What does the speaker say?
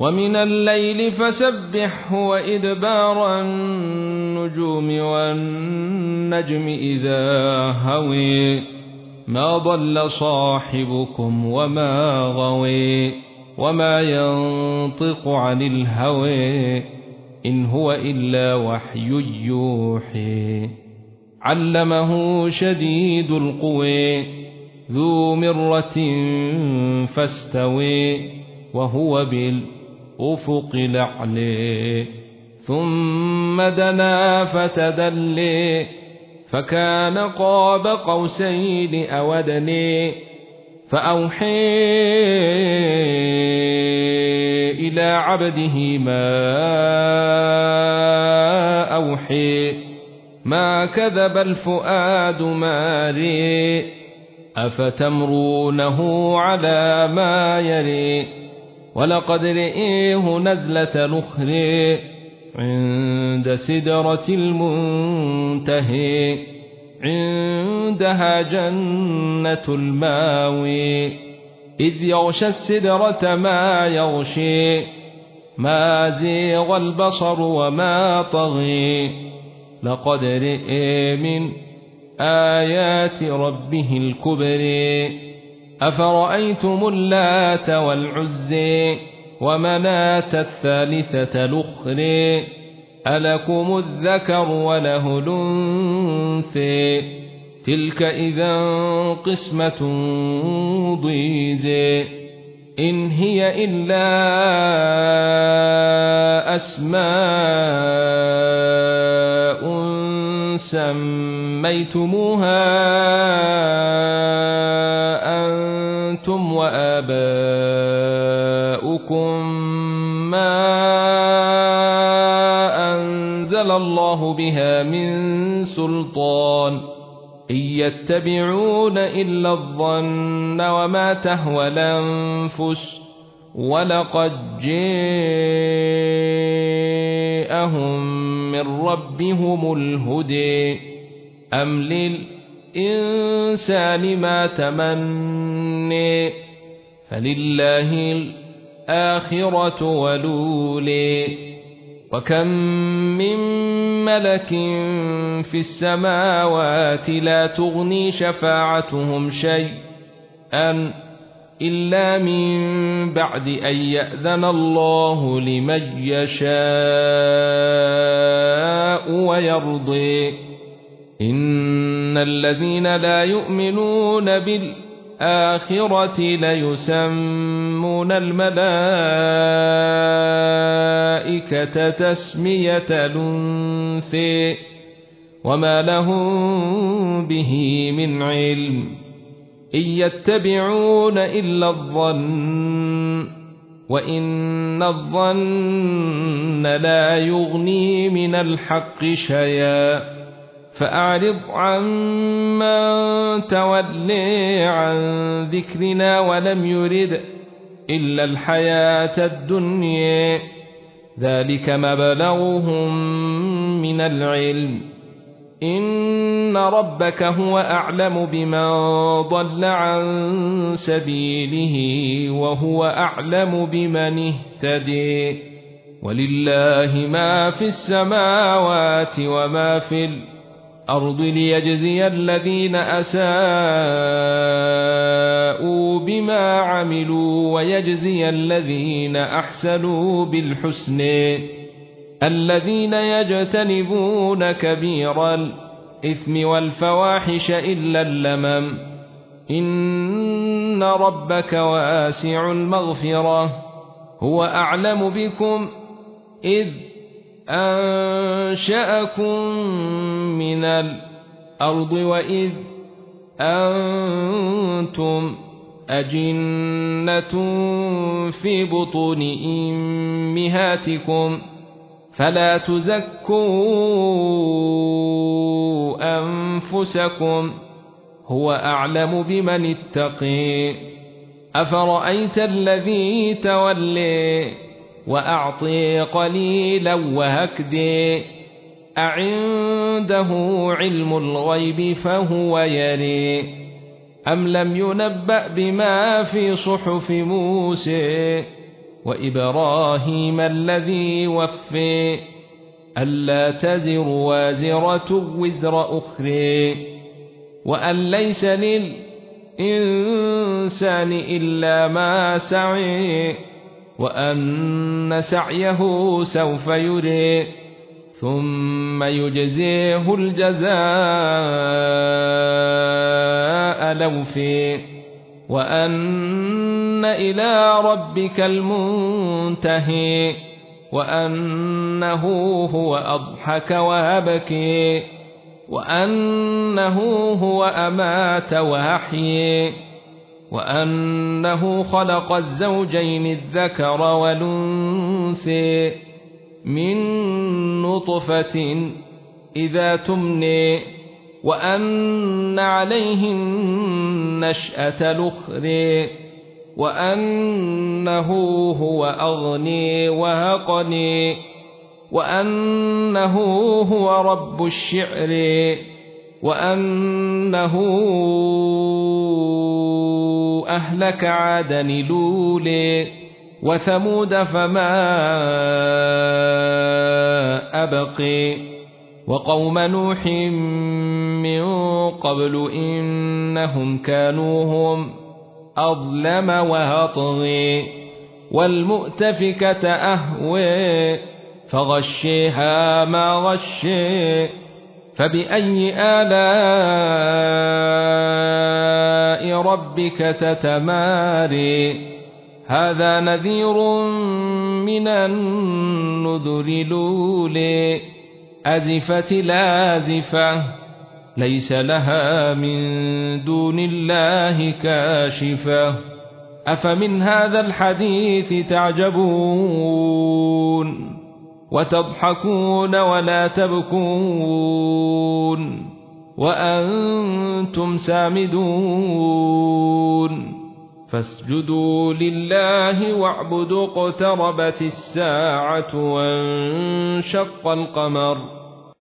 ومن الليل فسبحه وإدبار النجوم والنجم إذا هوي ما ضل صاحبكم وما غوي وما ينطق عن الهوى إن هو إلا وحي يوحي علمه شديد القوى ذو مرة فاستوي وهو بالأفق الأعلى ثم دنا فتدلي فكان قاب قوسين أو أدنى فأوحي إلى عبده ما أوحي ما كذب الفؤاد ما رئ أفتمرونه على ما يري ولقد رئيه نزلة نخر عند سدرة المنتهى عندها جنة الماوي إذ يغشى السدرة ما يغشي ما زيغ البصر وما طغي لقد رئي من آيات ربه الكبر أفرأيتم اللات والعزي ومناة الثالثة الأخرى ألكم الذكر وله الأنثى تلك إذا قسمة ضيزى إن هي إلا أسماء سميتموها أنتم وآباؤكم ما أنزل الله بها من سلطان إن يتبعون إلا الظن وما تهوى الأنفس ولقد جاءهم من ربهم الهدى أم للإنسان ما تمنى فلله الآخرة ولولي وكم من ملك في السماوات لا تغني شفاعتهم شيئا إلا من بعد أن يأذن الله لمن يشاء ويرضي إن الذين لا يؤمنون بالآخرة ليسمون الملائكة تسمية الأنثى وما لهم به من علم إن يتبعون إلا الظن وإن الظن لا يغني من الحق شيئا فأعرض عمن تولي عن ذكرنا ولم يرد إلا الحياة الدنيا ذلك مبلغهم من العلم إن ربك هو أعلم بمن ضل عن سبيله وهو أعلم بمن اهتدي ولله ما في السماوات وما في الأرض ليجزي الذين أساءوا بما عملوا ويجزي الذين أحسنوا بالحسن الذين يجتنبون كبير الإثم والفواحش إلا اللمم إن ربك واسع المغفرة هو أعلم بكم إذ أنشأكم من الأرض وإذ أنتم أجنة في بطون أمهاتكم فلا تزكوا أنفسكم هو أعلم بمن اتقي أفرأيت الذي تولي وأعطي قليلا وهكدي أعنده علم الغيب فهو يري أم لم ينبأ بما في صحف موسى وإبراهيم الذي وفي ألا تزر وازرة وزر أخرى وأن ليس للإنسان إلا ما سعي وأن سعيه سوف يري ثم يجزيه الجزاء الأوفى وأن إلى ربك المنتهي وأنه هو أضحك وأبكي وأنه هو أمات وأحيي وأنه خلق الزوجين الذكر والأنثى من نطفة إذا تمني وأن عليه النشأة الأخرى وأنه هو أغني وأقني وأنه هو رب الشعر وأنه أهلك عادا لولي وثمود فما أبقي وقوم نوح من قبل إنهم كانوا هم أظلم وأطغي والمؤتفكة أهوي فغشيها ما غشي فبأي آلاء ربك تتماري هذا نذير من النذر الأولى أزفت لازفة ليس لها من دون الله كاشفة أفمن هذا الحديث تعجبون وتضحكون ولا تبكون وأنتم سامدون فاسجدوا لله واعبدوا اقتربت الساعة وانشق القمر